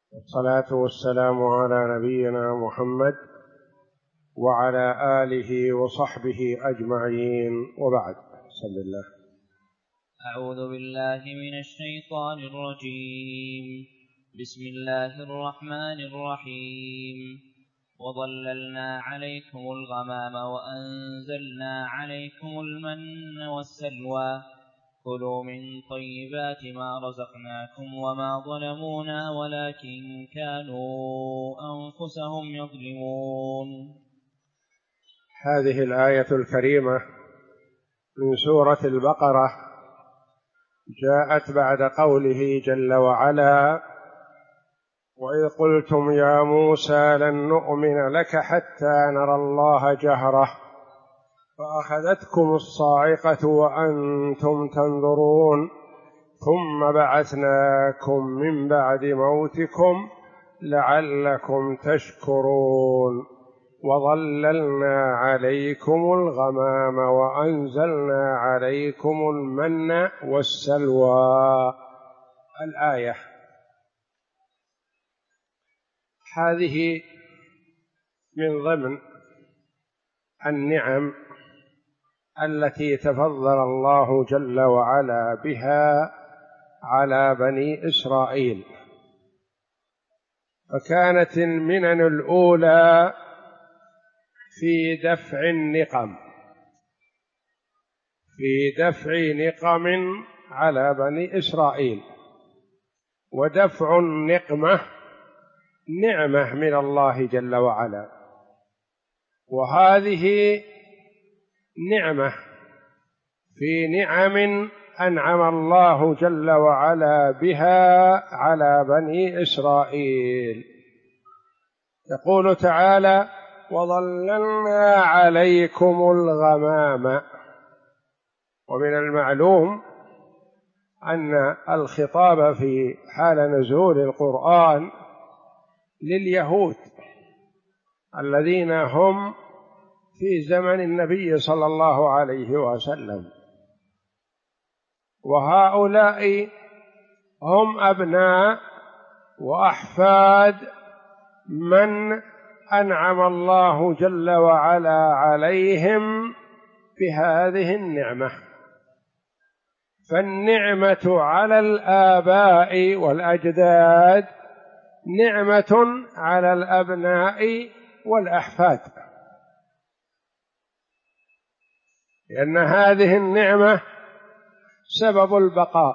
والصلاة والسلام على نبينا محمد وعلى آله وصحبه أجمعين، وبعد. بسم الله. أعوذ بالله من الشيطان الرجيم. بسم الله الرحمن الرحيم. وظللنا عليكم الغمام وأنزلنا عليكم المن والسلوى كلوا من طيبات ما رزقناكم وما ظلمونا ولكن كانوا أنفسهم يظلمون. هذه الآية الكريمة من سورة البقرة جاءت بعد قوله جل وعلا: وإذ قلتم يا موسى لن نؤمن لك حتى نرى الله جهرة فأخذتكم الصاعقة وأنتم تنظرون ثم بعثناكم من بعد موتكم لعلكم تشكرون وظللنا عليكم الغمام وأنزلنا عليكم المن والسلوى. الآية هذه من ضمن النعم التي تفضل الله جل وعلا بها على بني إسرائيل، فكانت المنن الأولى في دفع النقم، على بني إسرائيل، ودفع النقمة نعمة من الله جل وعلا، وهذه نعمة في نعم أنعم الله جل وعلا بها على بني إسرائيل. يقول تعالى: وظللنا عليكم الغمام. ومن المعلوم أن الخطاب في حال نزول القرآن لليهود الذين هم في زمن النبي صلى الله عليه وسلم، وهؤلاء هم أبناء وأحفاد من أنعم الله جل وعلا عليهم بهذه النعمة. فالنعمة على الآباء والأجداد نعمة على الأبناء والأحفاد، لأن هذه النعمة سبب البقاء،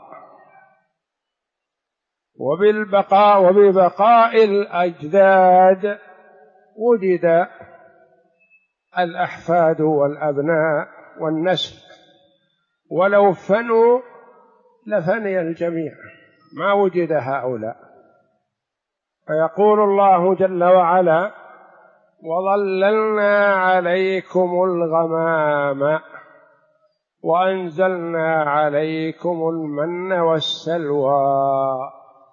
وببقاء الأجداد وجد الأحفاد والأبناء والنسل، ولو فنوا لفني الجميع، ما وجد هؤلاء. فيقول الله جل وعلا: وظللنا عليكم الغمام وأنزلنا عليكم المن والسلوى.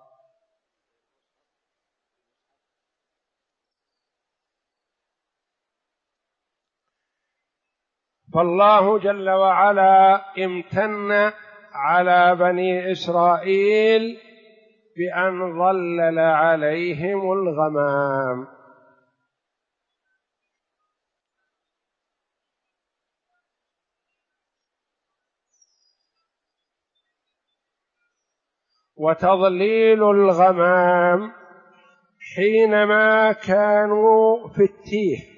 فالله جل وعلا امتن على بني إسرائيل بأن ظلل عليهم الغمام. وتظليل الغمام حينما كانوا في التيه،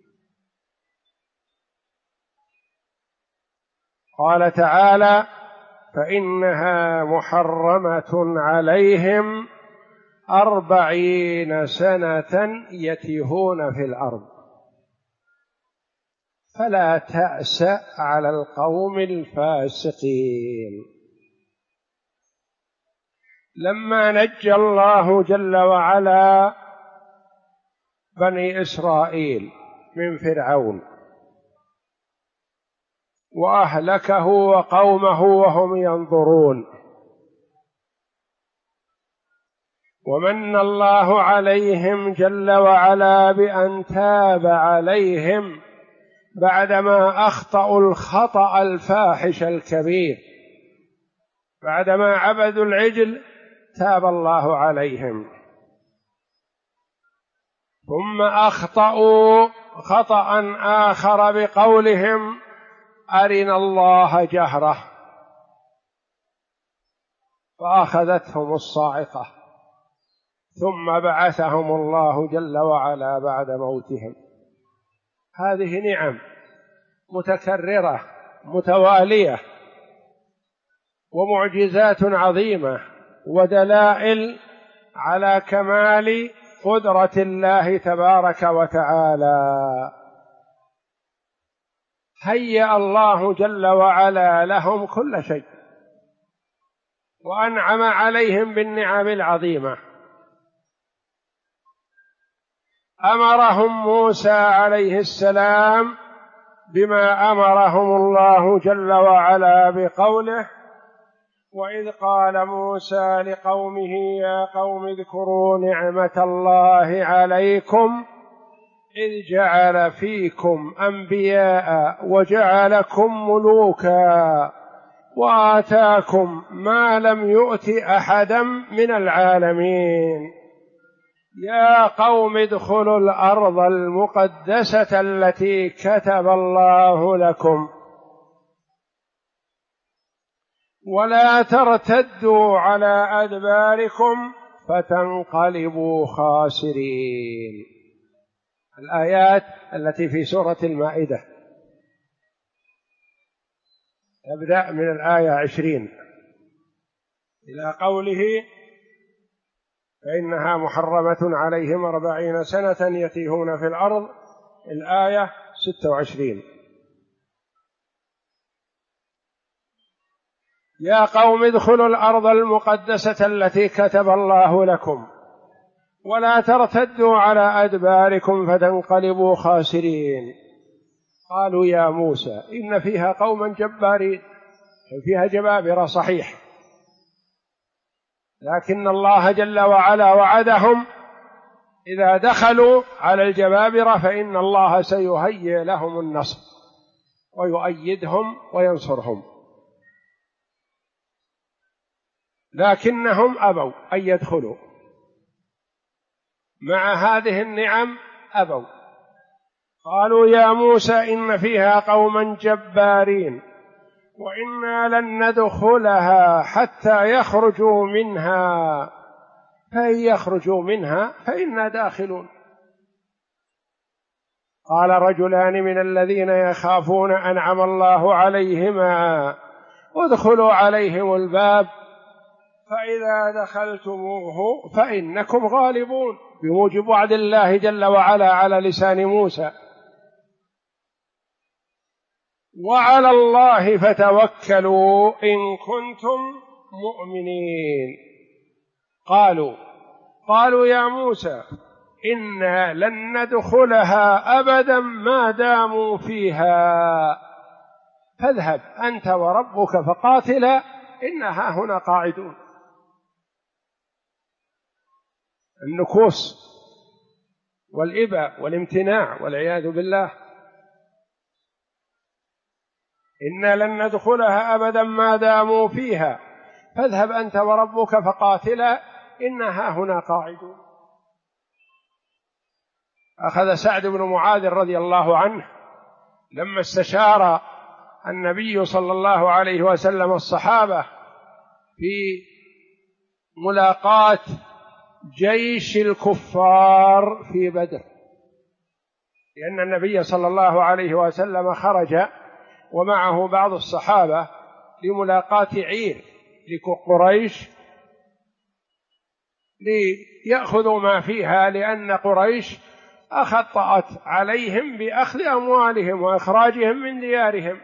قال تعالى: فإنها محرمة عليهم 40 سنة يتيهون في الأرض فلا تأس على القوم الفاسقين. لما نجى الله جل وعلا بني إسرائيل من فرعون وأهلكه وقومه وهم ينظرون، ومن الله عليهم جل وعلا بأن تاب عليهم بعدما أخطأوا الخطأ الفاحش الكبير، بعدما عبدوا العجل تاب الله عليهم ثم أخطأوا خطأ آخر بقولهم أرنا الله جهرة، فأخذتهم الصاعقة، ثم بعثهم الله جل وعلا بعد موتهم. هذه نعم متكررة متوالية ومعجزات عظيمة ودلائل على كمال قدرة الله تبارك وتعالى. هيأ الله جل وعلا لهم كل شيء وأنعم عليهم بالنعم العظيمة. أمرهم موسى عليه السلام بما أمرهم الله جل وعلا بقوله: وإذ قال موسى لقومه يا قوم اذكروا نعمة الله عليكم إذ جعل فيكم أنبياء وجعلكم ملوكا وآتاكم ما لم يؤت أحدا من العالمين يا قوم ادخلوا الأرض المقدسة التي كتب الله لكم ولا ترتدوا على أدباركم فتنقلبوا خاسرين. الآيات التي في سورة المائدة يبدأ من الآية 20 إلى قوله فإنها محرمة عليهم 40 سنة يتيهون في الأرض، الآية 26. يا قوم ادخلوا الأرض المقدسة التي كتب الله لكم ولا ترتدوا على أدباركم فتنقلبوا خاسرين. قالوا يا موسى إن فيها قوما جبارين، فيها جبابرة صحيح، لكن الله جل وعلا وعدهم إذا دخلوا على الجبابرة فإن الله سيهيئ لهم النصر ويؤيدهم وينصرهم، لكنهم أبوا أن يدخلوا مع هذه النعم، أبوا. قالوا يا موسى إن فيها قوما جبارين وإنا لن ندخلها حتى يخرجوا منها فإن يخرجوا منها فإنا داخلون. قال رجلان من الذين يخافون أنعم الله عليهما ادخلوا عليهم الباب فإذا دخلتموه فإنكم غالبون، بموجب وعد الله جل وعلا على لسان موسى. وعلى الله فتوكلوا إن كنتم مؤمنين. قالوا يا موسى إنا لن ندخلها أبدا ما داموا فيها فاذهب أنت وربك فقاتلا إنها هنا قاعدون. النكوص والإباء والامتناع والعياذ بالله. إنا لن ندخلها أبدا ما داموا فيها فاذهب أنت وربك فقاتلا إنها هنا قاعدون. أخذ سعد بن معاذ رضي الله عنه لما استشار النبي صلى الله عليه وسلم الصحابة في ملاقاة جيش الكفار في بدر، لأن النبي صلى الله عليه وسلم خرج ومعه بعض الصحابة لملاقاة عير لقريش ليأخذوا ما فيها، لأن قريش أخطأت عليهم بأخذ أموالهم وإخراجهم من ديارهم.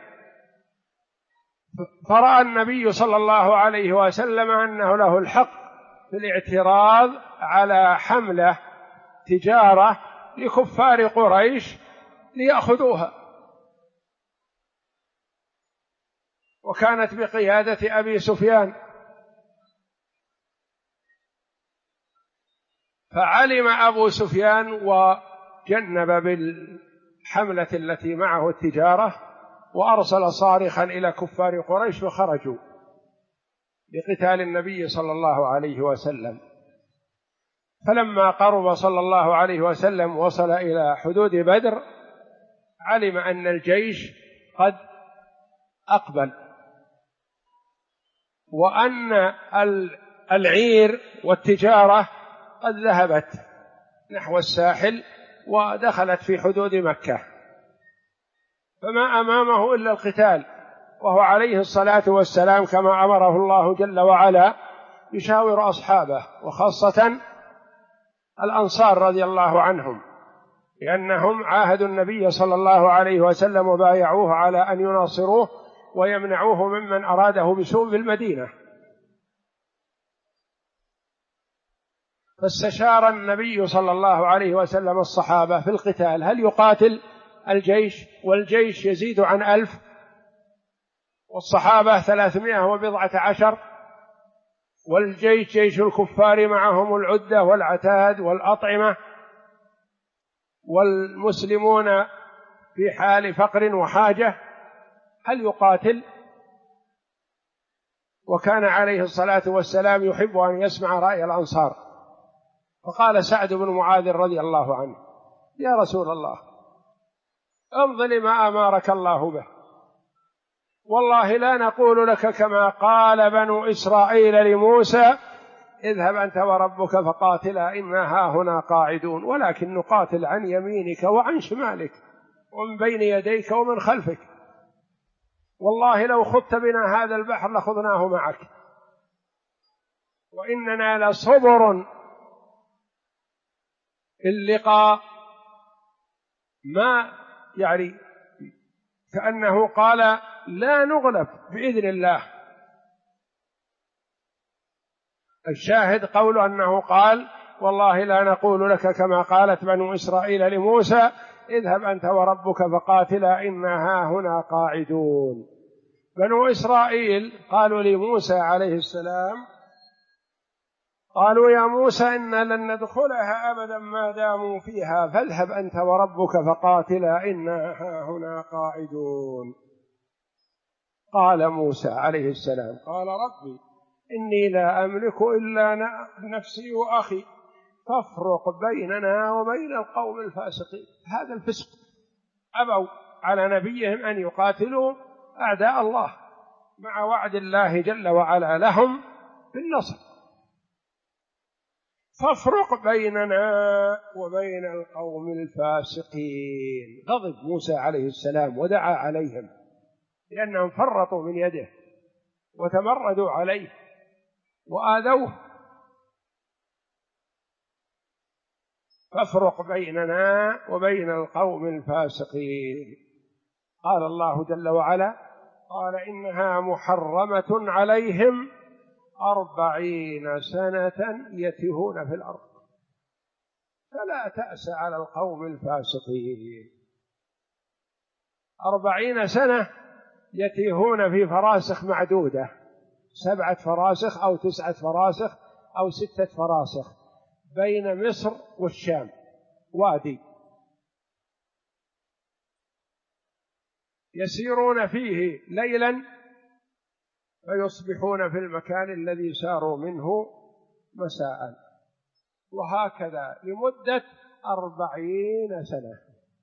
فرأى النبي صلى الله عليه وسلم أنه له الحق في الاعتراض على حملة تجارة لكفار قريش ليأخذوها، وكانت بقيادة أبي سفيان. فعلم أبو سفيان وجنب بالحملة التي معه التجارة وأرسل صارخا إلى كفار قريش فخرجوا لقتال النبي صلى الله عليه وسلم. فلما قرب صلى الله عليه وسلم وصل إلى حدود بدر علم أن الجيش قد أقبل، وأن العير والتجارة قد ذهبت نحو الساحل ودخلت في حدود مكة، فما أمامه إلا القتال، وهو عليه الصلاة والسلام كما أمره الله جل وعلا يشاور أصحابه وخاصة الأنصار رضي الله عنهم، لأنهم عاهدوا النبي صلى الله عليه وسلم وبايعوه على أن يناصروه ويمنعوه ممن أراده بسوء في المدينة. فاستشار النبي صلى الله عليه وسلم الصحابة في القتال، هل يقاتل الجيش؟ والجيش يزيد عن 1000 والصحابة 310، والجيش جيش الكفار معهم العدة والعتاد والأطعمة، والمسلمون في حال فقر وحاجة، هل يقاتل؟ وكان عليه الصلاة والسلام يحب أن يسمع رأي الأنصار، فقال سعد بن معاذ رضي الله عنه: يا رسول الله، امض لما أمرك الله به، والله لا نقول لك كما قال بنو إسرائيل لموسى: اذهب أنت وربك فقاتلا إنا هاهنا قاعدون، ولكن نقاتل عن يمينك وعن شمالك ومن بين يديك ومن خلفك، والله لو خضت بنا هذا البحر لخضناه معك، وإننا لصبر اللقاء. ما يعني كأنه قال لا نغلب بإذن الله. الشاهد قول أنه قال: والله لا نقول لك كما قالت بنو إسرائيل لموسى: اذهب أنت وربك فقاتلا إنا هاهنا قاعدون. بنو إسرائيل قالوا لموسى عليه السلام، قالوا: يا موسى إنا لن ندخلها أبدا ما داموا فيها، فاذهب أنت وربك فقاتلا إنا هاهنا قاعدون. قال موسى عليه السلام: قال ربي إني لا أملك إلا نفسي وأخي، فافرق بيننا وبين القوم الفاسقين. هذا الفسق، أبوا على نبيهم أن يقاتلوا أعداء الله مع وعد الله جل وعلا لهم بالنصر. فافرق بيننا وبين القوم الفاسقين. غضب موسى عليه السلام ودعا عليهم لأنهم فرطوا من يده وتمردوا عليه وآذوه. فافرق بيننا وبين القوم الفاسقين. قال الله جل وعلا: قال إنها محرمة عليهم 40 سنة يتيهون في الأرض فلا تأس على القوم الفاسقين. 40 سنة يتيهون في فراسخ معدودة، 7 فراسخ أو 9 فراسخ أو 6 فراسخ بين مصر والشام، وادي يسيرون فيه ليلا فيصبحون في المكان الذي ساروا منه مساء، وهكذا لمدة 40 سنة.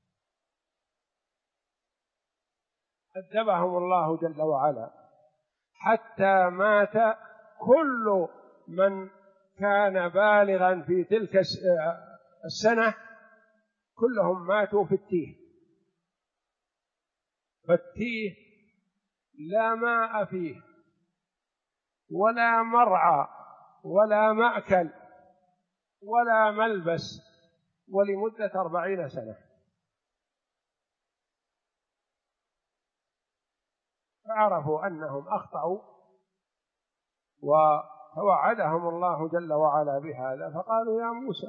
أدبهم الله جل وعلا حتى مات كل من كان بالغا في تلك السنة، كلهم ماتوا في التيه. فالتيه لا ماء فيه ولا مرعى ولا مأكل ولا ملبس، ولمدة 40 سنة. فعرفوا أنهم أخطأوا وتوعدهم الله جل وعلا بهذا، فقالوا: يا موسى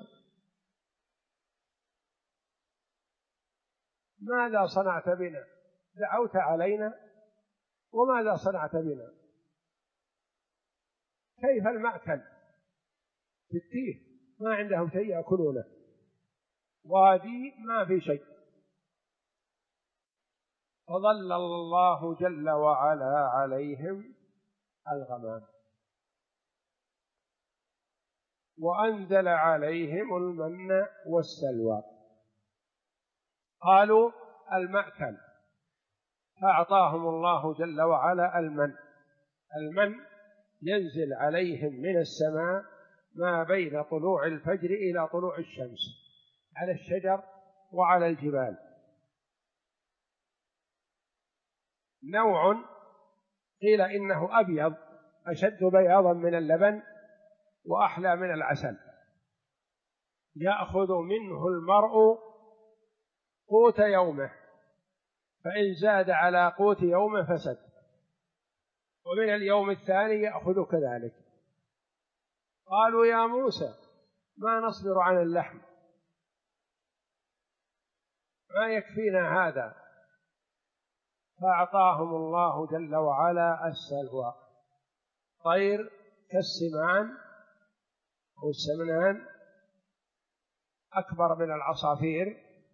ماذا صنعت بنا؟ دعوت علينا وماذا صنعت بنا؟ كيف المأكل في التيه؟ ما عندهم شيء يأكلونه، وادي ما في شيء. فظل الله جل وعلا عليهم الغمام، وأنزل عليهم المن والسلوى. قالوا المأكل، فأعطاهم الله جل وعلا المن. المن ينزل عليهم من السماء ما بين طلوع الفجر إلى طلوع الشمس على الشجر وعلى الجبال. نوع قيل إنه أبيض أشد بياضا من اللبن وأحلى من العسل، يأخذ منه المرء قوت يومه، فإن زاد على قوت يومه فسد، ومن اليوم الثاني يأخذ كذلك. قالوا يا موسى ما نصبر عن اللحم، ما يكفينا هذا، فأعطاهم الله جل وعلا السلوى، طير كالسمان أو السمنان أكبر من العصافير،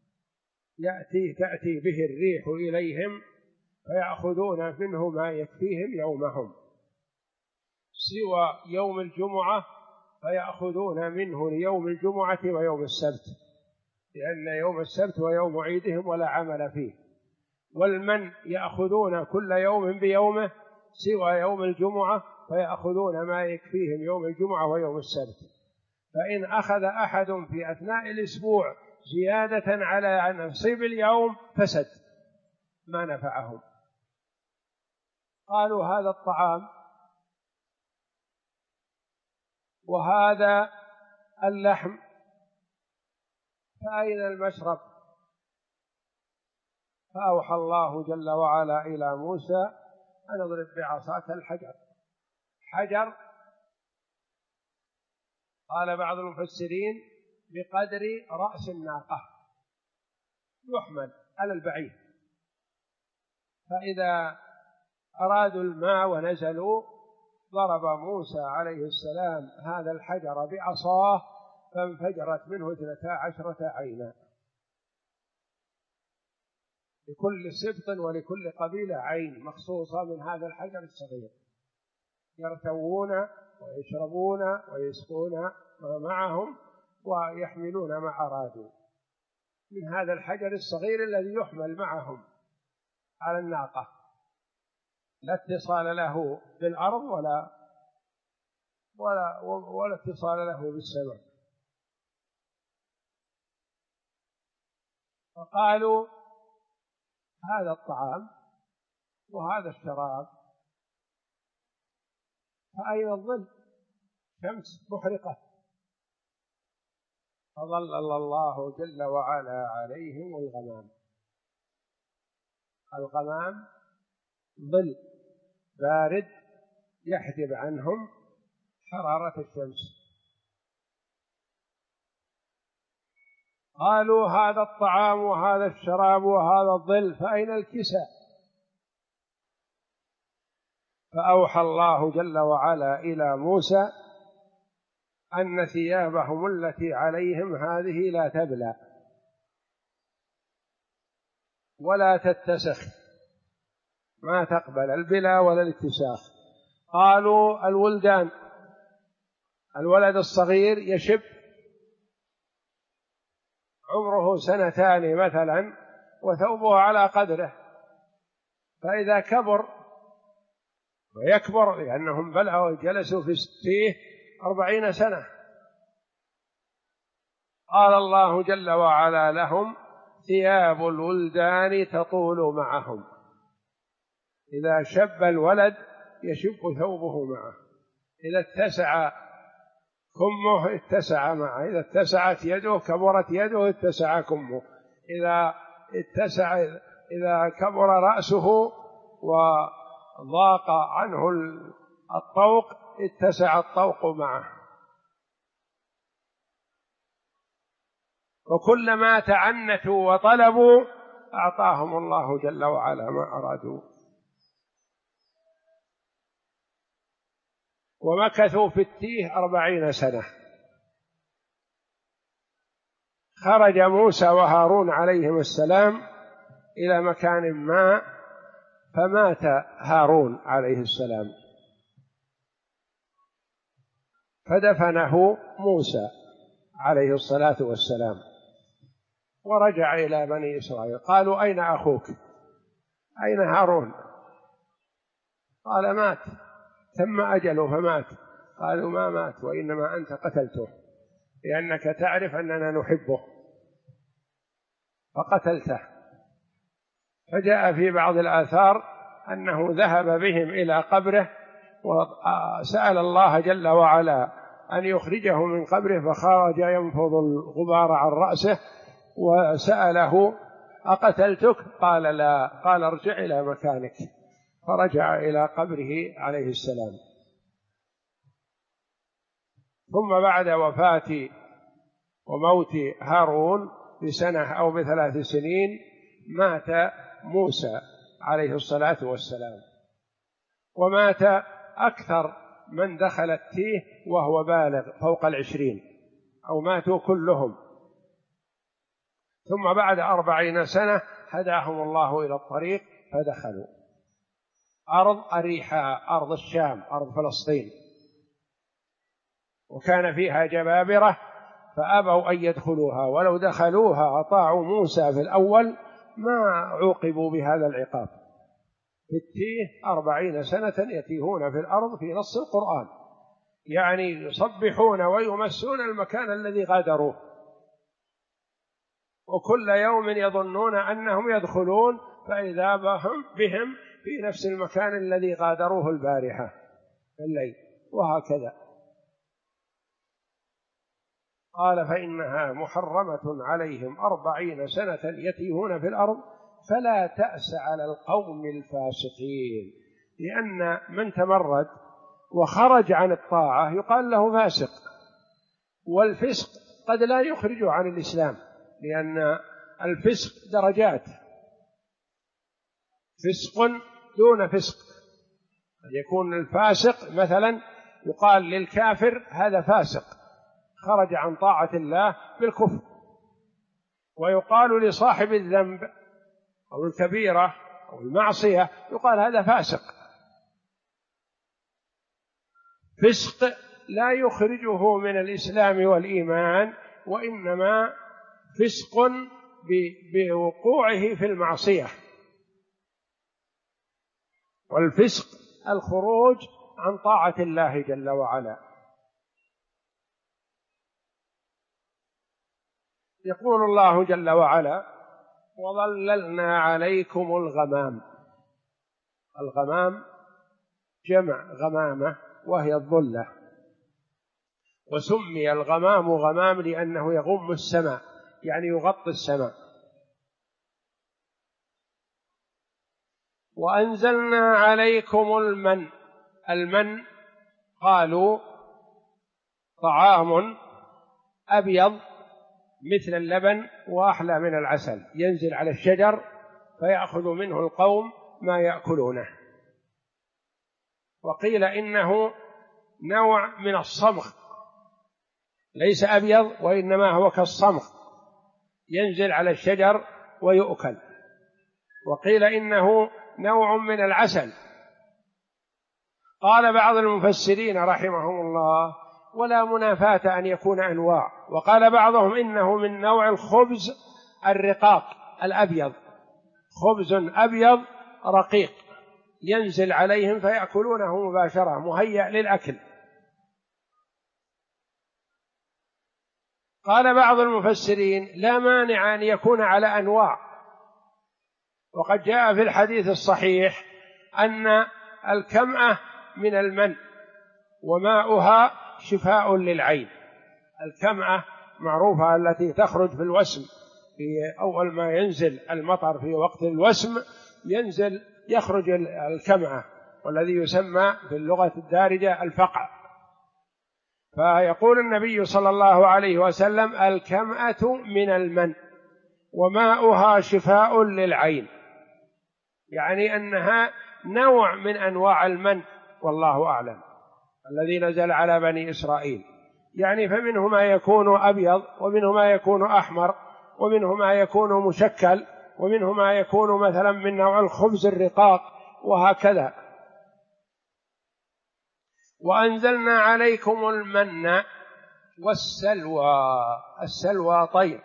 تأتي به الريح إليهم فيأخذون منه ما يكفيهم يومهم، سوى يوم الجمعة فيأخذون منه ليوم الجمعة ويوم السبت، لأن يوم السبت ويوم عيدهم ولا عمل فيه. والمن يأخذون كل يوم بيومه سوى يوم الجمعة فيأخذون ما يكفيهم يوم الجمعة ويوم السبت. فإن أخذ أحد في أثناء الأسبوع زيادة على نصيب اليوم فسد، ما نفعهم. قالوا هذا الطعام وهذا اللحم، فأين المشرب؟ فأوحى الله جل وعلا إلى موسى أن اضرب بعصاك الحجر. حجر قال بعض المفسرين بقدر رأس الناقة يحمل على البعير، فإذا أرادوا الماء ونزلوا ضرب موسى عليه السلام هذا الحجر بعصاه فانفجرت منه 12 عينا، لكل سبط ولكل قبيلة عين مخصوصة من هذا الحجر الصغير، يرتوون ويشربون ويسقون ما معهم ويحملون ما أرادوا من هذا الحجر الصغير الذي يحمل معهم على الناقة، لا اتصال له بالأرض ولا اتصال له بالسماء. فقالوا هذا الطعام وهذا الشراب، فأين الظل؟ شمس محرقة. فظلل الله جل وعلا عليهم الغمام. الغمام ظل بارد يحجب عنهم حرارة الشمس. قالوا هذا الطعام وهذا الشراب وهذا الظل، فأين الكساء؟ فأوحى الله جل وعلا إلى موسى أن ثيابهم التي عليهم هذه لا تبلى ولا تتسخ، ما تقبل البلا ولا الاتساخ. قالوا الولدان، الولد الصغير يشب عمره 2 مثلا وثوبه على قدره، فإذا كبر ويكبر لأنهم بلغوا جلسوا فيه 40 سنة، قال الله جل وعلا لهم ثياب الولدان تطول معهم، إذا شب الولد يشب ثوبه معه، إذا اتسع كمه اتسع معه، إذا اتسعت يده كبرت يده اتسع كمه، إذا كبر رأسه وضاق عنه الطوق اتسع الطوق معه. وكلما تعنتوا وطلبوا أعطاهم الله جل وعلا ما أرادوا. ومكثوا في التيه 40 سنة. خرج موسى وهارون عليهم السلام إلى مكان ما، فمات هارون عليه السلام، فدفنه موسى عليه الصلاة والسلام، ورجع إلى بني إسرائيل. قالوا: أين أخوك؟ أين هارون؟ قال: مات، تم أجله فمات. قالوا: ما مات، وإنما أنت قتلته، لأنك تعرف أننا نحبه فقتلته. فجاء في بعض الآثار أنه ذهب بهم إلى قبره وسأل الله جل وعلا أن يخرجه من قبره، فخرج ينفض الغبار عن رأسه، وسأله: أقتلتك؟ قال: لا. قال: ارجع إلى مكانك. فرجع إلى قبره عليه السلام. ثم بعد وفاة وموت هارون بسنة أو ب3 سنين مات موسى عليه الصلاة والسلام، ومات أكثر من دخل التيه وهو بالغ فوق 20، أو ماتوا كلهم. ثم بعد 40 سنة هداهم الله إلى الطريق فدخلوا أرض أريحا، أرض الشام، أرض فلسطين، وكان فيها جبابرة فأبوا أن يدخلوها، ولو دخلوها أطاعوا موسى في الأول ما عوقبوا بهذا العقاب. في التيه 40 سنة يتيهون في الأرض في نص القرآن، يعني يصبحون ويمسون المكان الذي غادروه، وكل يوم يظنون أنهم يدخلون فإذا بهم في نفس المكان الذي غادروه البارحة في الليل، وهكذا. قال: فإنها محرمة عليهم 40 سنة يتيهون في الأرض فلا تأس على القوم الفاسقين، لأن من تمرد وخرج عن الطاعة يقال له فاسق، والفسق قد لا يخرجه عن الإسلام، لأن الفسق درجات، فسق دون فسق. قد يكون الفاسق مثلا يقال للكافر: هذا فاسق خرج عن طاعة الله بالكفر، ويقال لصاحب الذنب أو الكبيرة أو المعصية يقال: هذا فاسق. فسق لا يخرجه من الإسلام والإيمان، وإنما فسق بوقوعه في المعصية، والفسق الخروج عن طاعة الله جل وعلا. يقول الله جل وعلا: وظللنا عليكم الغمام. الغمام جمع غمامة وهي الظلة، وسمي الغمام غمام لأنه يغم السماء، يعني يغطي السماء. وأنزلنا عليكم المن. المن قالوا طعام أبيض مثل اللبن وأحلى من العسل، ينزل على الشجر فيأخذ منه القوم ما يأكلونه. وقيل إنه نوع من الصمغ، ليس أبيض وإنما هو كالصمغ، ينزل على الشجر ويؤكل. وقيل إنه نوع من العسل. قال بعض المفسرين رحمهم الله: ولا منافاة أن يكون أنواع. وقال بعضهم إنه من نوع الخبز الرقاق الأبيض، خبز أبيض رقيق ينزل عليهم فيأكلونه مباشرة، مهيأ للأكل. قال بعض المفسرين: لا مانع أن يكون على أنواع، وقد جاء في الحديث الصحيح أن الكمأة من المن وماؤها شفاء للعين. الكمأة معروفة التي تخرج في الوسم، في أول ما ينزل المطر في وقت الوسم يخرج الكمأة، والذي يسمى في اللغة الدارجة الفقع. فيقول النبي صلى الله عليه وسلم: الكمأة من المن وماؤها شفاء للعين، يعني أنها نوع من أنواع المن، والله أعلم، الذي نزل على بني إسرائيل. يعني فمنه ما يكون أبيض، ومنه ما يكون أحمر، ومنه ما يكون مشكل، ومنه ما يكون مثلا من نوع الخبز الرقاق، وهكذا. وأنزلنا عليكم المن والسلوى. السلوى طير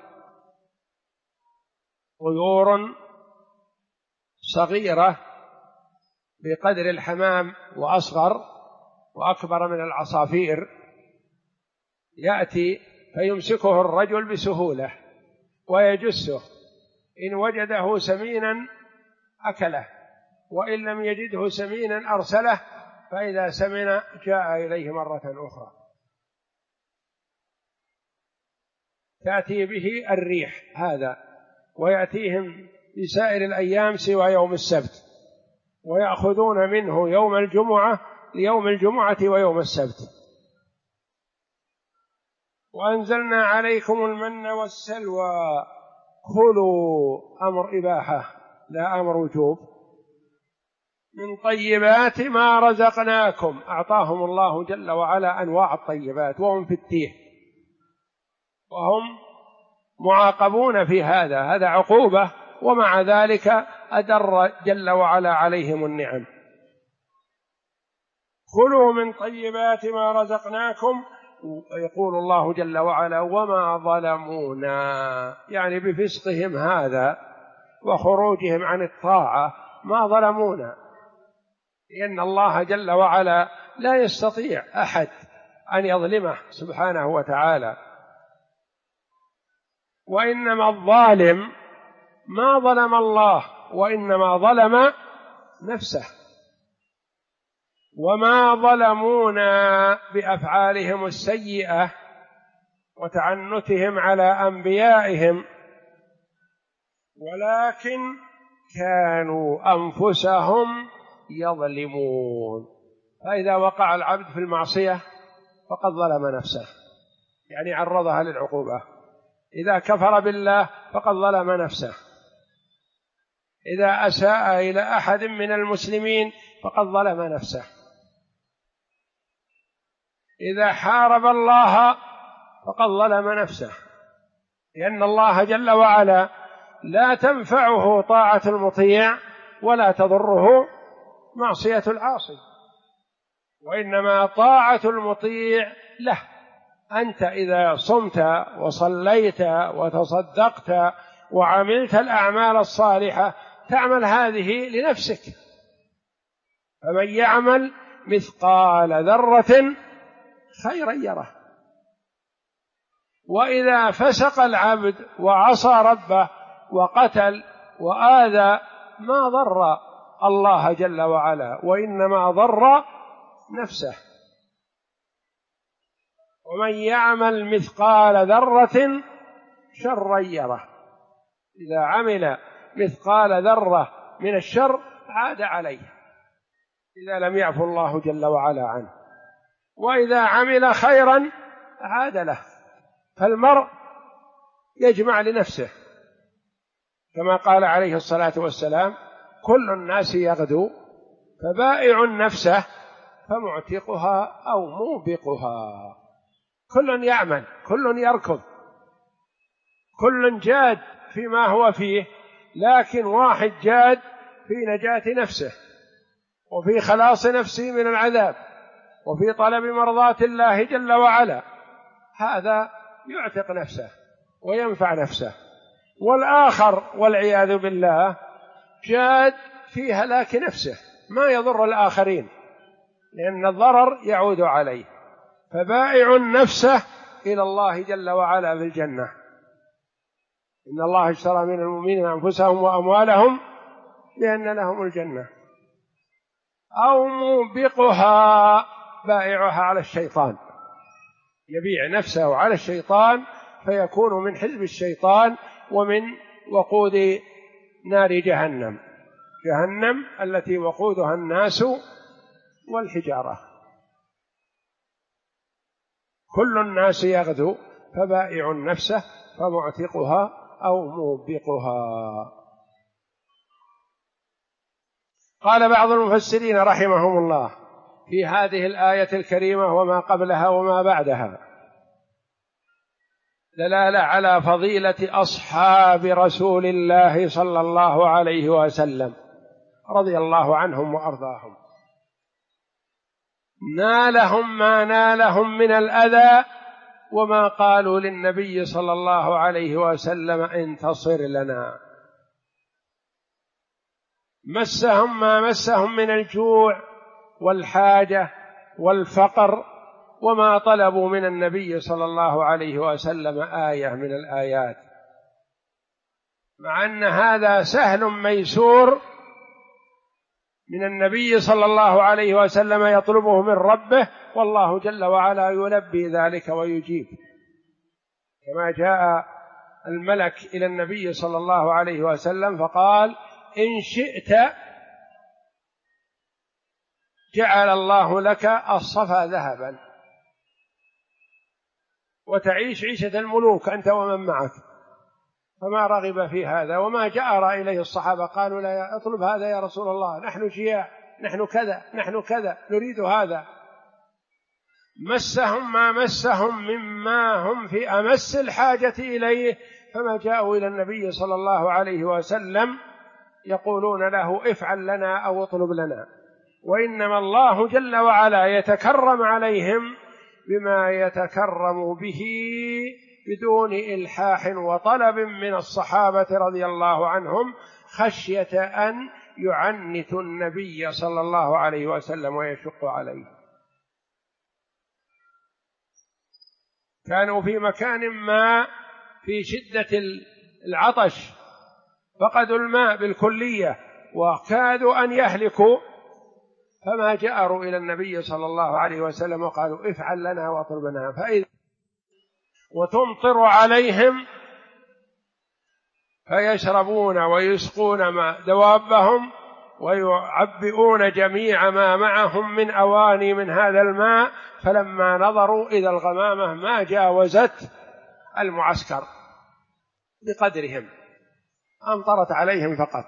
صغيرة بقدر الحمام وأصغر وأكبر من العصافير، يأتي فيمسكه الرجل بسهولة ويجسه، إن وجده سمينا أكله، وإن لم يجده سمينا أرسله، فإذا سمن جاء إليه مرة أخرى. تأتي به الريح هذا، ويأتيهم في سائر الأيام سوى يوم السبت، ويأخذون منه يوم الجمعة ليوم الجمعة ويوم السبت. وأنزلنا عليكم المن والسلوى كلوا، أمر إباحة لا أمر وجوب، من طيبات ما رزقناكم. أعطاهم الله جل وعلا أنواع الطيبات وهم في التيه، وهم معاقبون في هذا عقوبة، ومع ذلك أدر جل وعلا عليهم النعم. كلوا من طيبات ما رزقناكم. يقول الله جل وعلا وما ظلمونا، يعني بفسقهم هذا وخروجهم عن الطاعة ما ظلمونا، لأن الله جل وعلا لا يستطيع أحد أن يظلمه سبحانه وتعالى. وإنما الظالم ما ظلم الله، وإنما ظلم نفسه. وما ظلمونا بأفعالهم السيئة وتعنتهم على أنبيائهم، ولكن كانوا أنفسهم يظلمون. فإذا وقع العبد في المعصية فقد ظلم نفسه، يعني عرضها للعقوبة. إذا كفر بالله فقد ظلم نفسه. إذا أساء إلى أحد من المسلمين فقد ظلم نفسه. إذا حارب الله فقد ظلم نفسه، لأن الله جل وعلا لا تنفعه طاعة المطيع ولا تضره معصية العاصي، وإنما طاعة المطيع له. أنت إذا صمت وصليت وتصدقت وعملت الأعمال الصالحة تعمل هذه لنفسك. فمن يعمل مثقال ذرة خيرا يره. وإذا فسق العبد وعصى ربه وقتل وآذى ما ضر الله جل وعلا، وإنما ضر نفسه. ومن يعمل مثقال ذرة شرا يره. إذا عمل مثقال ذرة من الشر عاد عليه إذا لم يعفو الله جل وعلا عنه، وإذا عمل خيرا عاد له. فالمرء يجمع لنفسه، كما قال عليه الصلاة والسلام كل الناس يغدو فبائع نفسه فمعتقها أو موبقها. كل يعمل، كل يركض، كل جاد فيما هو فيه، لكن واحد جاد في نجاة نفسه وفي خلاص نفسه من العذاب وفي طلب مرضاة الله جل وعلا، هذا يعتق نفسه وينفع نفسه. والآخر والعياذ بالله جاد في هلاك نفسه ما يضر الآخرين، لأن الضرر يعود عليه. فبائع نفسه إلى الله جل وعلا في الجنة. إن الله اشترى من المؤمنين أنفسهم وأموالهم بأن لهم الجنة. أو موبقها، بائعها على الشيطان، يبيع نفسه على الشيطان فيكون من حزب الشيطان ومن وقود نار جهنم التي وقودها الناس والحجارة. كل الناس يغدو فبائع نفسه فمعتقها أو موبقها. قال بعض المفسرين رحمهم الله في هذه الآية الكريمة وما قبلها وما بعدها دلالة على فضيلة أصحاب رسول الله صلى الله عليه وسلم رضي الله عنهم وأرضاهم. نالهم ما نالهم من الأذى وما قالوا للنبي صلى الله عليه وسلم انتصر لنا. مسهم ما مسهم من الجوع والحاجة والفقر وما طلبوا من النبي صلى الله عليه وسلم آية من الآيات، مع أن هذا سهل ميسور من النبي صلى الله عليه وسلم يطلبه من ربه، والله جل وعلا يلبي ذلك ويجيب، كما جاء الملك إلى النبي صلى الله عليه وسلم فقال إن شئت جعل الله لك الصفا ذهبا وتعيش عيشة الملوك أنت ومن معك، فما رغب في هذا وما جأر إليه الصحابة، قالوا لا اطلب هذا يا رسول الله، نحن جياع، نحن كذا، نحن كذا، نريد هذا. مسهم ما مسهم مما هم في أمس الحاجة إليه، فما جاءوا إلى النبي صلى الله عليه وسلم يقولون له افعل لنا أو اطلب لنا، وإنما الله جل وعلا يتكرم عليهم بما يتكرم به بدون إلحاح وطلب من الصحابة رضي الله عنهم، خشية أن يعنتوا النبي صلى الله عليه وسلم ويشق عليه. كانوا في مكان ما في شدة العطش، فقدوا الماء بالكلية وكادوا أن يهلكوا، فما جأروا إلى النبي صلى الله عليه وسلم وقالوا افعل لنا واطلب لنا، فإذا وتمطر عليهم فيشربون ويسقون ما دوابهم ويعبئون جميع ما معهم من أواني من هذا الماء، فلما نظروا إذا الغمامة ما جاوزت المعسكر بقدرهم، أمطرت عليهم فقط.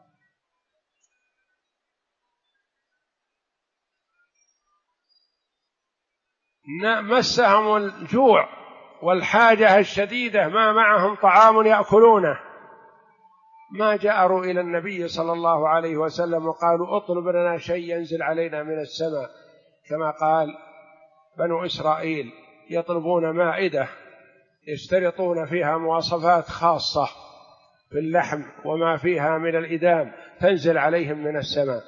مسهم الجوع والحاجة الشديدة، ما معهم طعام يأكلونه، ما جأروا إلى النبي صلى الله عليه وسلم وقالوا اطلب لنا شيء ينزل علينا من السماء، كما قال بنو إسرائيل يطلبون مائدة يشترطون فيها مواصفات خاصة في اللحم وما فيها من الإدام تنزل عليهم من السماء.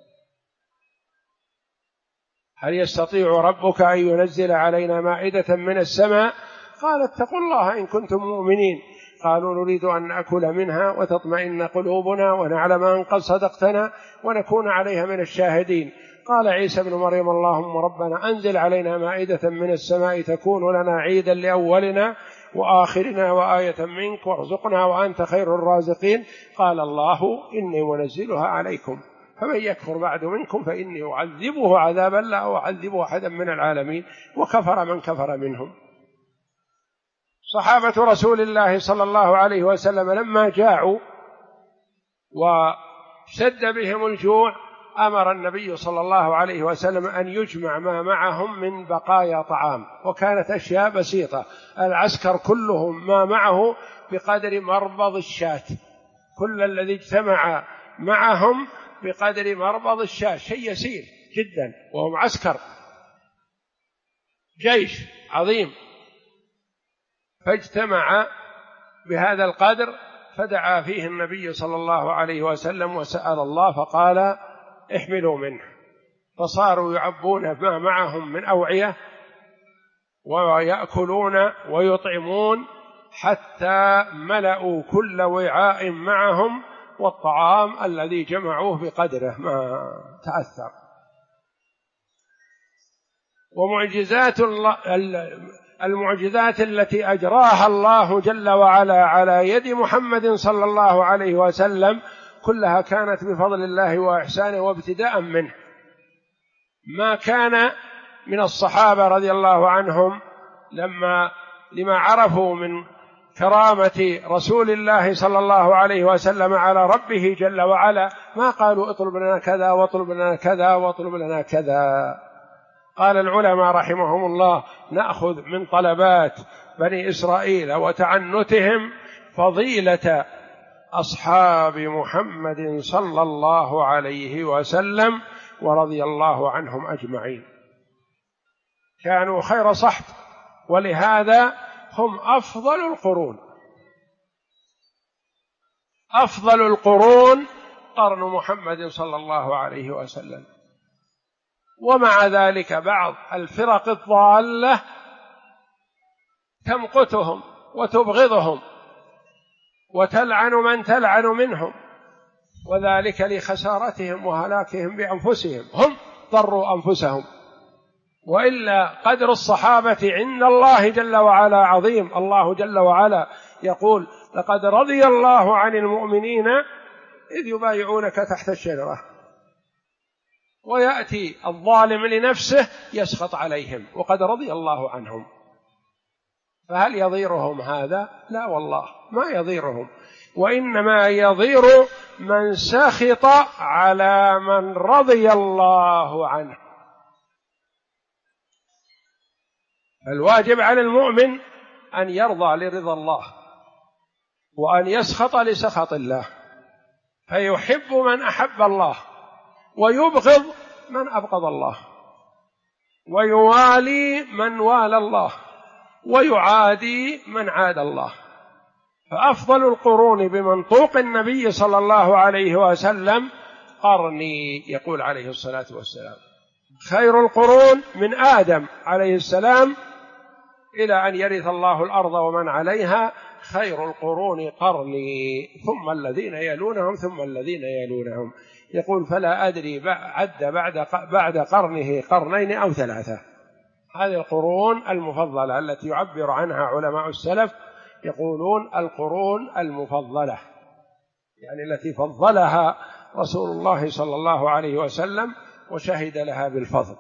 هل يستطيع ربك أن ينزل علينا مائدة من السماء؟ قال اتقوا الله إن كنتم مؤمنين. قالوا نريد أن نأكل منها وتطمئن قلوبنا ونعلم أن قد صدقتنا ونكون عليها من الشاهدين. قال عيسى ابن مريم اللهم ربنا أنزل علينا مائدة من السماء تكون لنا عيدا لأولنا وآخرنا وآية منك وارزقنا وأنت خير الرازقين. قال الله إني منزلها عليكم فمن يكفر بعد منكم فإني أعذبه عذابا لا أعذبه أحدا من العالمين. وكفر من كفر منهم. صحابة رسول الله صلى الله عليه وسلم لما جاعوا وشد بهم الجوع أمر النبي صلى الله عليه وسلم أن يجمع ما معهم من بقايا طعام، وكانت أشياء بسيطة. العسكر كلهم ما معه بقدر مربض الشاة، كل الذي اجتمع معهم بقدر مربض الشاة، شيء يسير جدا، وهم عسكر جيش عظيم. فاجتمع بهذا القدر فدعا فيه النبي صلى الله عليه وسلم وسأل الله فقال احملوا منه، فصاروا يعبون ما معهم من أوعية ويأكلون ويطعمون حتى ملأوا كل وعاء معهم، والطعام الذي جمعوه بقدره ما تأثر. ومعجزات المعجزات التي أجراها الله جل وعلا على يد محمد صلى الله عليه وسلم كلها كانت بفضل الله وإحسانه وابتداء منه. ما كان من الصحابة رضي الله عنهم لما عرفوا من كرامة رسول الله صلى الله عليه وسلم على ربه جل وعلا ما قالوا اطلب لنا كذا واطلب لنا كذا واطلب لنا كذا. قال العلماء رحمهم الله نأخذ من طلبات بني إسرائيل وتعنتهم فضيلة أصحاب محمد صلى الله عليه وسلم ورضي الله عنهم أجمعين. كانوا خير صحب، ولهذا هم أفضل القرون. أفضل القرون قرن محمد صلى الله عليه وسلم. ومع ذلك بعض الفرق الضالة تمقتهم وتبغضهم وتلعن من تلعن منهم، وذلك لخسارتهم وهلاكهم بأنفسهم، هم ضروا أنفسهم. وإلا قدر الصحابة عند الله جل وعلا عظيم. الله جل وعلا يقول: لقد رضي الله عن المؤمنين إذ يبايعونك تحت الشجرة. ويأتي الظالم لنفسه يسخط عليهم وقد رضي الله عنهم. فهل يضيرهم هذا؟ لا والله، ما يضيرهم، وإنما يضير من سخط على من رضي الله عنه. الواجب على المؤمن أن يرضى لرضا الله وأن يسخط لسخط الله، فيحب من أحب الله ويبغض من أبغض الله، ويوالي من والى الله ويعادي من عاد الله. فأفضل القرون بمنطوق النبي صلى الله عليه وسلم قرني، يقول عليه الصلاة والسلام: خير القرون من آدم عليه السلام إلى أن يرث الله الأرض ومن عليها، خير القرون قرني، ثم الذين يلونهم ثم الذين يلونهم. يقول: فلا أدري عد بعد قرنه قرنين أو ثلاثة. هذه القرون المفضلة التي يعبر عنها علماء السلف، يقولون القرون المفضلة، يعني التي فضلها رسول الله صلى الله عليه وسلم وشهد لها بالفضل.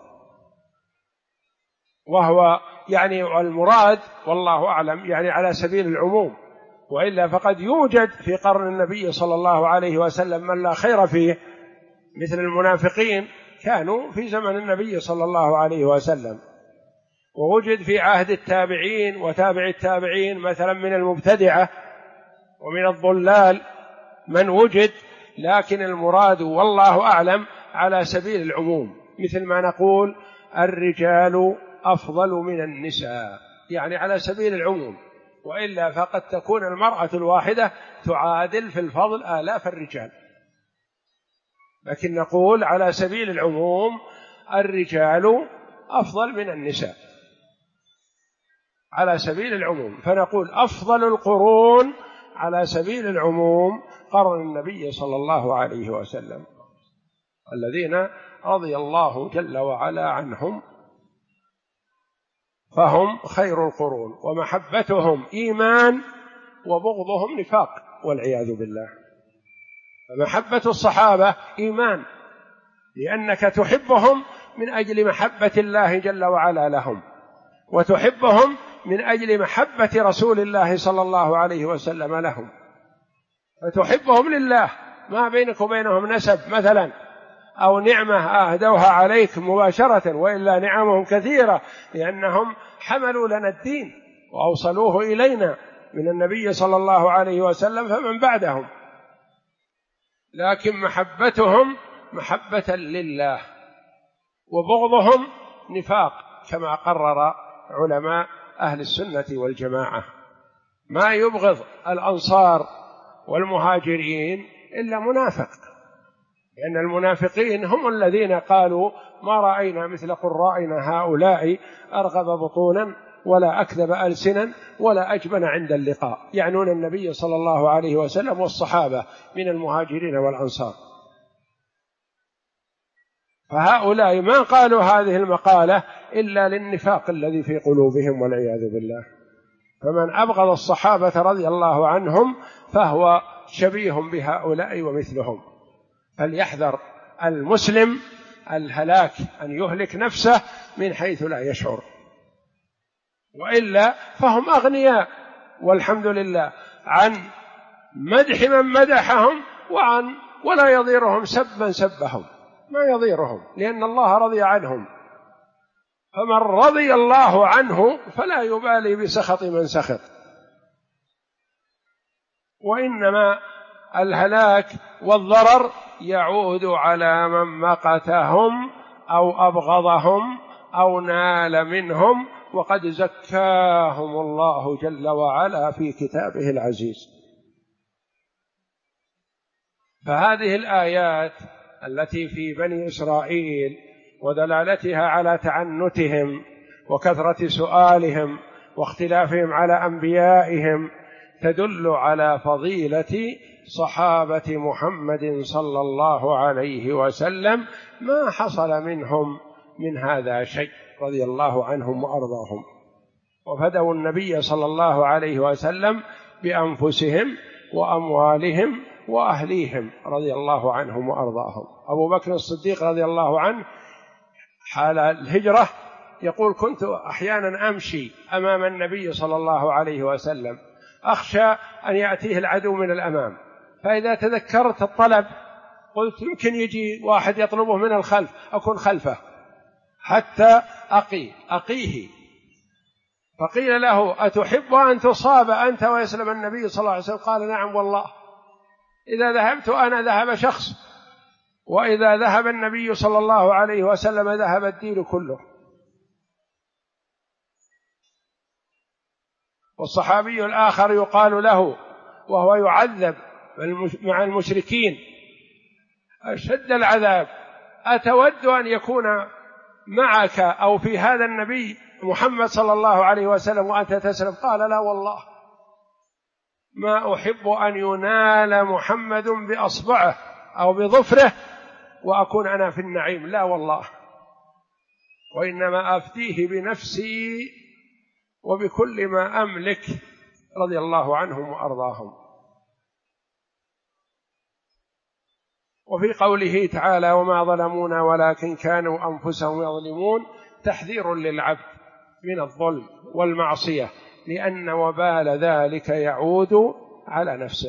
وهو يعني المراد والله أعلم يعني على سبيل العموم، وإلا فقد يوجد في قرن النبي صلى الله عليه وسلم من لا خير فيه، مثل المنافقين كانوا في زمن النبي صلى الله عليه وسلم. ووجد في عهد التابعين وتابع التابعين مثلا من المبتدعة ومن الضلال من وجد، لكن المراد والله أعلم على سبيل العموم، مثل ما نقول الرجال أفضل من النساء، يعني على سبيل العموم، وإلا فقد تكون المرأة الواحدة تعادل في الفضل آلاف الرجال، لكن نقول على سبيل العموم الرجال أفضل من النساء على سبيل العموم، فنقول أفضل القرون على سبيل العموم قرن النبي صلى الله عليه وسلم، الذين رضي الله جل وعلا عنهم، فهم خير القرون، ومحبتهم إيمان وبغضهم نفاق والعياذ بالله. فمحبة الصحابة إيمان، لأنك تحبهم من أجل محبة الله جل وعلا لهم، وتحبهم من أجل محبة رسول الله صلى الله عليه وسلم لهم، فتحبهم لله، ما بينك وبينهم نسب مثلا أو نعمة أهدوها عليك مباشرة، وإلا نعمهم كثيرة، لأنهم حملوا لنا الدين وأوصلوه إلينا من النبي صلى الله عليه وسلم فمن بعدهم، لكن محبتهم محبة لله وبغضهم نفاق، كما قرر علماء أهل السنة والجماعة. ما يبغض الأنصار والمهاجرين إلا منافق، لأن المنافقين هم الذين قالوا: ما رأينا مثل قرائنا هؤلاء أرغب بطونا ولا أكذب ألسنا ولا أجبن عند اللقاء، يعنون النبي صلى الله عليه وسلم والصحابة من المهاجرين والأنصار. فهؤلاء ما قالوا هذه المقالة إلا للنفاق الذي في قلوبهم والعياذ بالله. فمن أبغض الصحابة رضي الله عنهم فهو شبيه بهؤلاء ومثلهم. فليحذر المسلم الهلاك، أن يهلك نفسه من حيث لا يشعر، وإلا فهم أغنياء والحمد لله عن مدح من مدحهم ولا يضيرهم سب من سبهم، ما يضيرهم، لأن الله رضي عنهم. فمن رضي الله عنه فلا يبالي بسخط من سخط، وإنما الهلاك والضرر يعود على من مقتهم أو أبغضهم أو نال منهم، وقد زكاهم الله جل وعلا في كتابه العزيز. فهذه الآيات التي في بني إسرائيل ودلالتها على تعنتهم وكثرة سؤالهم واختلافهم على أنبيائهم تدل على فضيلة صحابة محمد صلى الله عليه وسلم، ما حصل منهم من هذا شيء رضي الله عنهم وأرضاهم، وفدوا النبي صلى الله عليه وسلم بأنفسهم وأموالهم وأهليهم رضي الله عنهم وأرضاهم. أبو بكر الصديق رضي الله عنه حال الهجرة يقول: كنت أحيانا أمشي أمام النبي صلى الله عليه وسلم أخشى أن يأتيه العدو من الأمام، فإذا تذكرت الطلب قلت يمكن يجي واحد يطلبه من الخلف، أكون خلفه حتى أقيه. فقيل له: أتحب أن تصاب أنت ويسلم النبي صلى الله عليه وسلم؟ قال: نعم والله، إذا ذهبت أنا ذهب شخص، وإذا ذهب النبي صلى الله عليه وسلم ذهب الدين كله. والصحابي الآخر يقال له وهو يعذب مع المشركين أشد العذاب: أتود أن يكون معك أو في هذا النبي محمد صلى الله عليه وسلم وأنت تسلم؟ قال: لا والله، ما أحب أن ينال محمد بأصبعه أو بظفره وأكون أنا في النعيم، لا والله، وإنما أفديه بنفسي وبكل ما أملك رضي الله عنهم وأرضاهم. وفي قوله تعالى: وما ظلمونا ولكن كانوا أنفسهم يظلمون، تحذير للعبد من الظلم والمعصية، لأن وبال ذلك يعود على نفسه،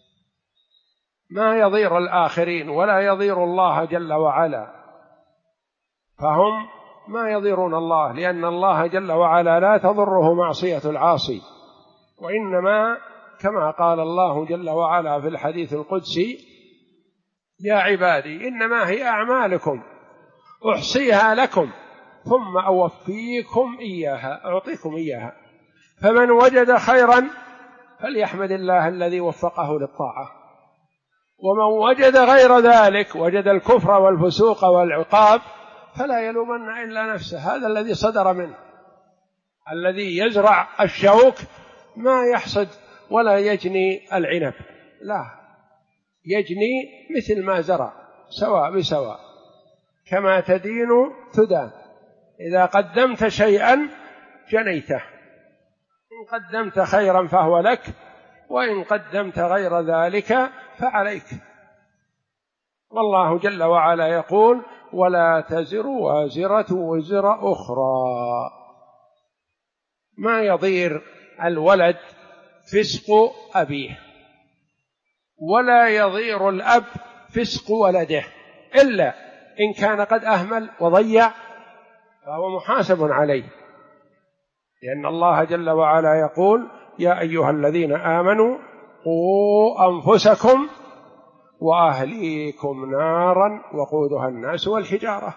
ما يضير الآخرين ولا يضير الله جل وعلا، فهم ما يضيرون الله، لأن الله جل وعلا لا تضره معصية العاصي، وإنما كما قال الله جل وعلا في الحديث القدسي: يا عبادي إنما هي أعمالكم أحصيها لكم ثم أوفيكم إياها، أعطيكم إياها، فمن وجد خيرا فليحمد الله الذي وفقه للطاعة، ومن وجد غير ذلك، وجد الكفر والفسوق والعقاب، فلا يلومن إلا نفسه. هذا الذي صدر منه، الذي يزرع الشوك ما يحصد ولا يجني العنب، لا، يجني مثل ما زرع، سواء بسواء، كما تدين تدان. إذا قدمت شيئا جنيته، إن قدمت خيرا فهو لك، وإن قدمت غير ذلك فعليك. والله جل وعلا يقول: ولا تزر وازرة وزر أخرى. ما يضير الولد فسق أبيه، ولا يضير الأب فسق ولده، إلا إن كان قد أهمل وضيع فهو محاسب عليه، لأن الله جل وعلا يقول: يا أيها الذين آمنوا قوا أنفسكم وأهليكم نارا وقودها الناس والحجارة.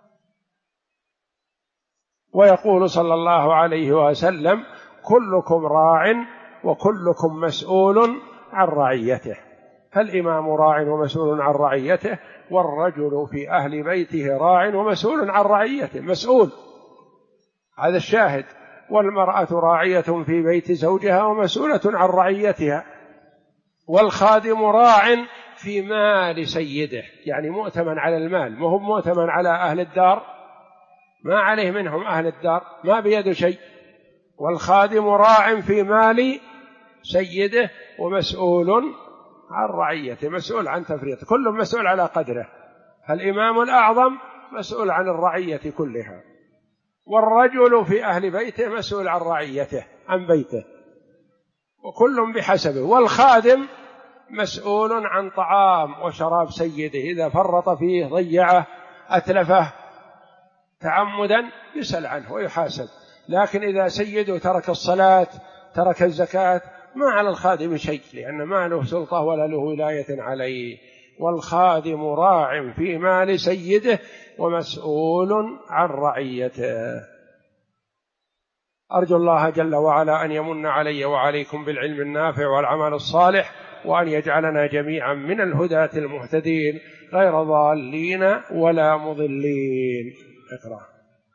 ويقول صلى الله عليه وسلم: كلكم راع وكلكم مسؤول عن رعيته. فالإمام راع ومسؤول عن رعيته، والرجل في أهل بيته راع ومسؤول عن رعيته، مسؤول، هذا الشاهد. والمرأة راعية في بيت زوجها ومسؤولة عن رعيتها. والخادم راع في مال سيده، يعني مؤتمن على المال، ما هو مؤتمن على أهل الدار، ما عليه منهم أهل الدار، ما بيده شيء. والخادم راع في مال سيده ومسؤول عن رعيته، مسؤول عن تفريطه، كل مسؤول على قدره. فالإمام الأعظم مسؤول عن الرعية كلها، والرجل في أهل بيته مسؤول عن رعيته، عن بيته، وكل بحسبه. والخادم مسؤول عن طعام وشراب سيده، إذا فرط فيه ضيعه أتلفه تعمدا يسأل عنه ويحاسب. لكن إذا سيده ترك الصلاة ترك الزكاة ما على الخادم شيء، لأن ما له سلطة ولا له ولاية عليه. والخادم راع في مال سيده ومسؤول عن رعيته. أرجو الله جل وعلا أن يمن علي وعليكم بالعلم النافع والعمل الصالح، وأن يجعلنا جميعا من الهداة المهتدين غير ضالين ولا مضلين. اقرأ.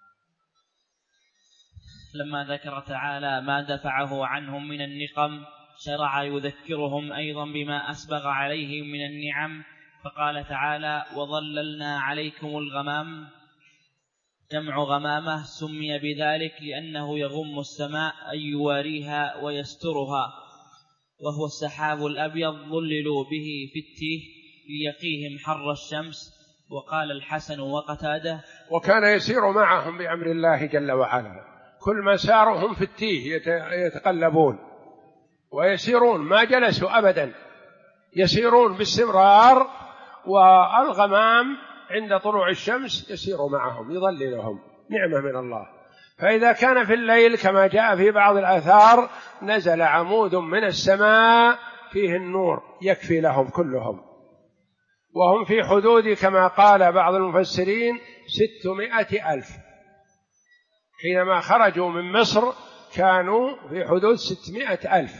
لما ذكر تعالى ما دفعه عنهم من النقم شرع يذكرهم أيضا بما أسبغ عليهم من النعم، فقال تعالى: وظللنا عليكم الغمام. جمع غمامة سمي بذلك لأنه يغم السماء أي يواريها ويسترها، وهو السحاب الأبيض ظللوا به في التيه ليقيهم حر الشمس. وقال الحسن وقتاده: وكان يسير معهم بأمر الله جل وعلا، كل ما سارهم في التيه يتقلبون ويسيرون، ما جلسوا أبدا، يسيرون باستمرار، والغمام عند طلوع الشمس يسير معهم يظللهم، نعمة من الله. فإذا كان في الليل كما جاء في بعض الآثار نزل عمود من السماء فيه النور يكفي لهم كلهم، وهم في حدود كما قال بعض المفسرين 600,000. حينما خرجوا من مصر كانوا في حدود 600,000،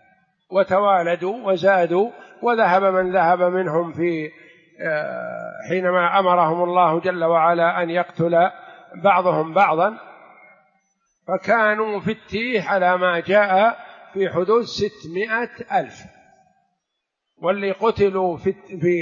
وتوالدوا وزادوا، وذهب من ذهب منهم في حينما أمرهم الله جل وعلا أن يقتل بعضهم بعضا، فكانوا في التيه على ما جاء في حدود 600,000. واللي قتلوا في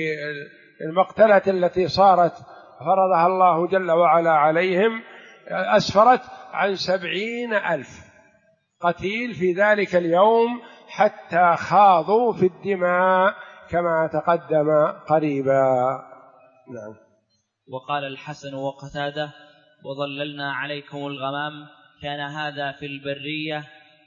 المقتلة التي صارت فرضها الله جل وعلا عليهم أسفرت عن 70,000 قتيل في ذلك اليوم، حتى خاضوا في الدماء كما تقدم قريبا. نعم. وقال الحسن وقتاده: وظللنا عليكم الغمام. كان هذا في البرية،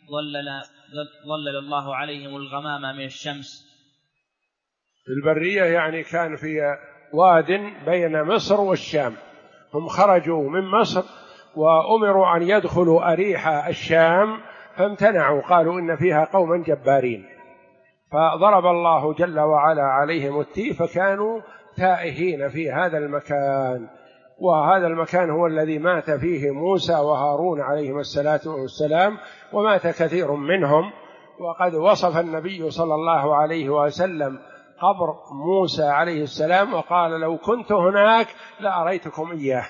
ظلل الله عليهم الغمام من الشمس. في البرية يعني كان في واد بين مصر والشام، هم خرجوا من مصر وأمروا أن يدخلوا أريحة الشام فامتنعوا، قالوا إن فيها قوما جبارين، فضرب الله جل وعلا عليهم التيه فكانوا تائهين في هذا المكان. وهذا المكان هو الذي مات فيه موسى وهارون عليهم الصلاة والسلام، ومات كثير منهم. وقد وصف النبي صلى الله عليه وسلم قبر موسى عليه السلام وقال: لو كنت هناك لأريتكم إياه.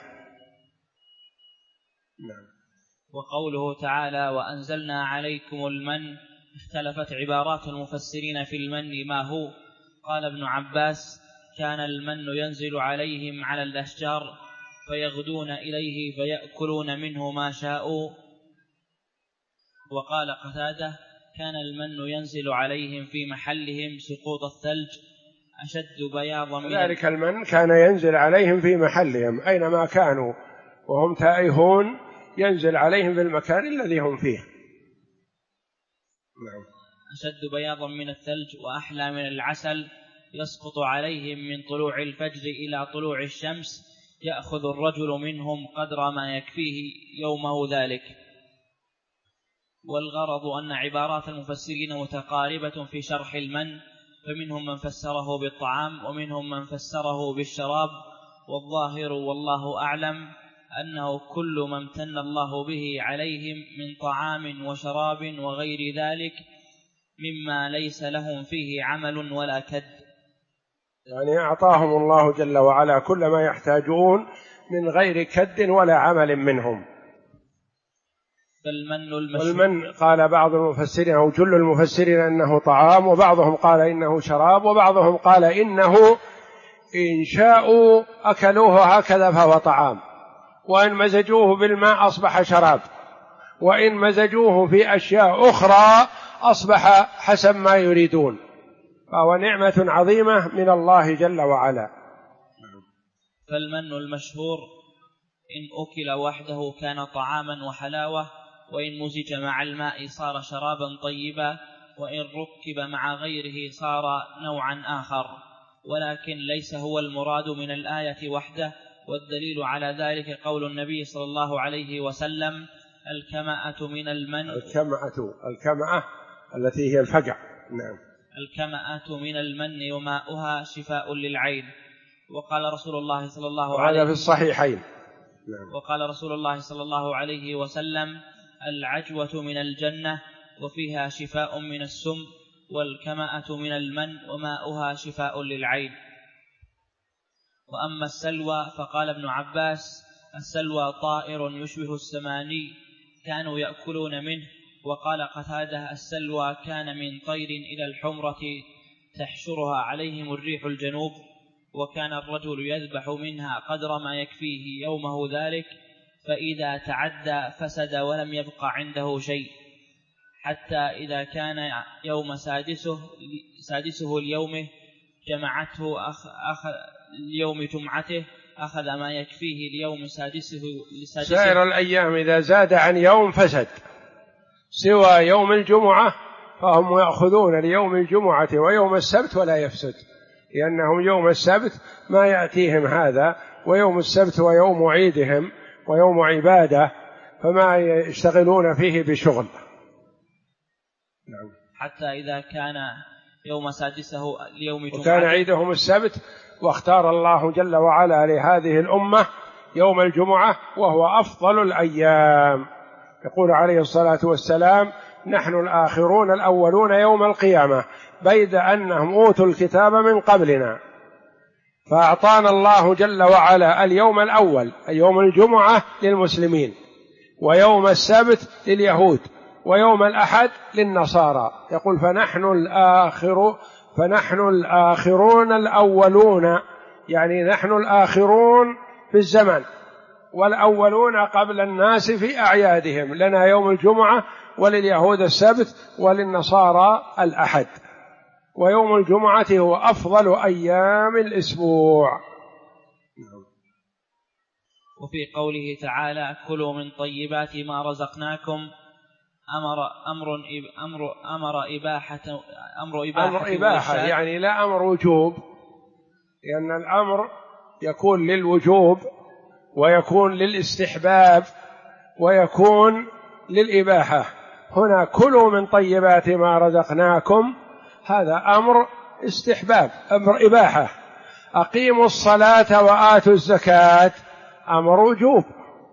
نعم. وقوله تعالى: وأنزلنا عليكم المن. اختلفت عبارات المفسرين في المن ما هو. قال ابن عباس: كان المن ينزل عليهم على الأشجار فيغدون إليه فيأكلون منه ما شاءوا. وقال قتادة: كان المن ينزل عليهم في محلهم سقوط الثلج أشد بياضا من ذلك المن كان ينزل عليهم في محلهم أينما كانوا وهم تائهون، ينزل عليهم في المكان الذي هم فيه. نعم. أشد بياضا من الثلج وأحلى من العسل، يسقط عليهم من طلوع الفجر إلى طلوع الشمس، يأخذ الرجل منهم قدر ما يكفيه يومه ذلك. والغرض أن عبارات المفسرين متقاربة في شرح المن، فمنهم من فسره بالطعام ومنهم من فسره بالشراب، والظاهر والله أعلم أنه كل ما امتن الله به عليهم من طعام وشراب وغير ذلك مما ليس لهم فيه عمل ولا كد، يعني أعطاهم الله جل وعلا كل ما يحتاجون من غير كد ولا عمل منهم. والمن قال بعض المفسرين أو جل المفسرين أنه طعام، وبعضهم قال إنه شراب، وبعضهم قال إنه إن شاءوا أكلوه هكذا فهو طعام، وإن مزجوه بالماء أصبح شراب، وإن مزجوه في أشياء أخرى أصبح حسب ما يريدون، فهو نعمة عظيمة من الله جل وعلا. فالمن المشهور إن أكل وحده كان طعاما وحلاوة، وإن مزج مع الماء صار شرابا طيبا، وإن ركب مع غيره صار نوعا آخر، ولكن ليس هو المراد من الآية وحده. والدليل على ذلك قول النبي صلى الله عليه وسلم: الكمأة من المن. الكمأة التي هي الفجع. نعم. الكمأة من المن وماؤها شفاء للعين. وقال رسول الله صلى الله عليه وهذا في الصحيحين. وقال رسول الله صلى الله عليه وسلم: العجوة من الجنة وفيها شفاء من السم، والكمأة من المن وماؤها شفاء للعين. وأما السلوى فقال ابن عباس: السلوى طائر يشبه السماني كانوا يأكلون منه. وقال قتادة: السلوى كان من طير إلى الحمرة تحشرها عليهم الريح الجنوب، وكان الرجل يذبح منها قدر ما يكفيه يومه ذلك، فإذا تعدى فسد ولم يبق عنده شيء، حتى إذا كان يوم سادسه ليومه جمعته ليوم جمعته أخذ ما يكفيه ليوم سادسه. سائر الأيام إذا زاد عن يوم فسد، سوى يوم الجمعة فهم يأخذون ليوم الجمعة ويوم السبت ولا يفسد، لأنهم يوم السبت ما يأتيهم هذا، ويوم السبت ويوم عيدهم ويوم عبادة، فما يشتغلون فيه بشغل. حتى إذا كان يوم سادسه ليوم جمعة، وكان عيدهم السبت، واختار الله جل وعلا لهذه الأمة يوم الجمعة وهو أفضل الأيام. يقول عليه الصلاة والسلام: نحن الآخرون الأولون يوم القيامة، بيد أنهم أوتوا الكتاب من قبلنا، فأعطانا الله جل وعلا اليوم الأول يوم الجمعة للمسلمين، ويوم السبت لليهود، ويوم الأحد للنصارى. يقول: فنحن الآخرون الأولون، يعني نحن الآخرون في الزمن والأولون قبل الناس في أعيادهم، لنا يوم الجمعة ولليهود السبت وللنصارى الأحد، ويوم الجمعة هو أفضل أيام الأسبوع. وفي قوله تعالى: كلوا من طيبات ما رزقناكم، أمر إباحة يعني لا أمر وجوب، لأن الأمر يكون للوجوب ويكون للاستحباب ويكون للإباحة. هنا كلوا من طيبات ما رزقناكم، هذا أمر استحباب، أمر إباحة. أقيموا الصلاة وآتوا الزكاة، أمر وجوب.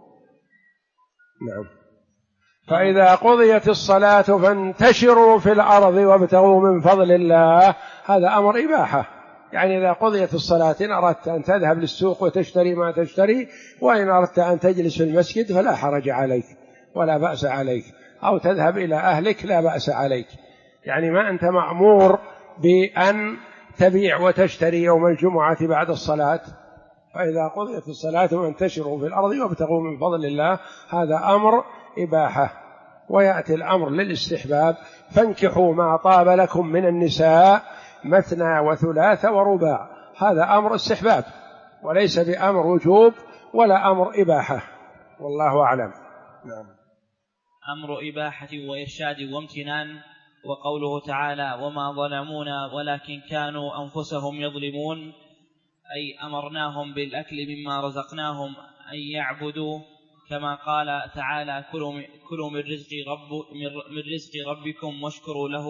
نعم. فإذا قضيت الصلاة فانتشروا في الأرض وابتغوا من فضل الله، هذا أمر إباحة. يعني إذا قضيت الصلاة إن أردت أن تذهب للسوق وتشتري ما تشتري، وإن أردت أن تجلس في المسجد فلا حرج عليك ولا بأس عليك، أو تذهب إلى أهلك لا بأس عليك. يعني ما أنت مأمور بأن تبيع وتشتري يوم الجمعة بعد الصلاة. فإذا قضيت الصلاة فانتشروا في الأرض وابتغوا من فضل الله، هذا أمر إباحة. ويأتي الأمر للاستحباب: فانكحوا ما طاب لكم من النساء مثنى وثلاث ورباع، هذا أمر استحباب وليس بأمر وجوب ولا أمر إباحة، والله أعلم. نعم. أمر إباحة وإرشاد وامتنان. وقوله تعالى: وما ظلمونا ولكن كانوا أنفسهم يظلمون، أي أمرناهم بالأكل مما رزقناهم أن يعبدوا، كما قال تعالى: كلوا من رزق ربكم واشكروا له،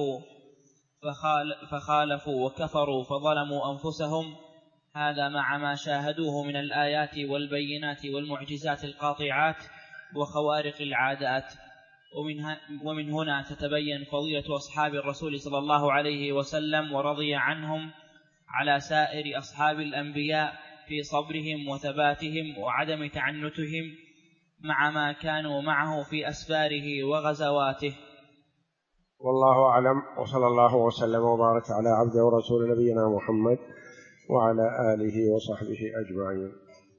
فخالفوا وكفروا فظلموا أنفسهم. هذا مع ما شاهدوه من الآيات والبينات والمعجزات القاطعات وخوارق العادات. ومن هنا تتبين فضيلة أصحاب الرسول صلى الله عليه وسلم ورضي عنهم على سائر أصحاب الأنبياء في صبرهم وثباتهم وعدم تعنتهم، مع ما كانوا معه في أسفاره وغزواته. والله أعلم، وصلى الله وسلم وبارك على عبده ورسول نبينا محمد وعلى آله وصحبه أجمعين.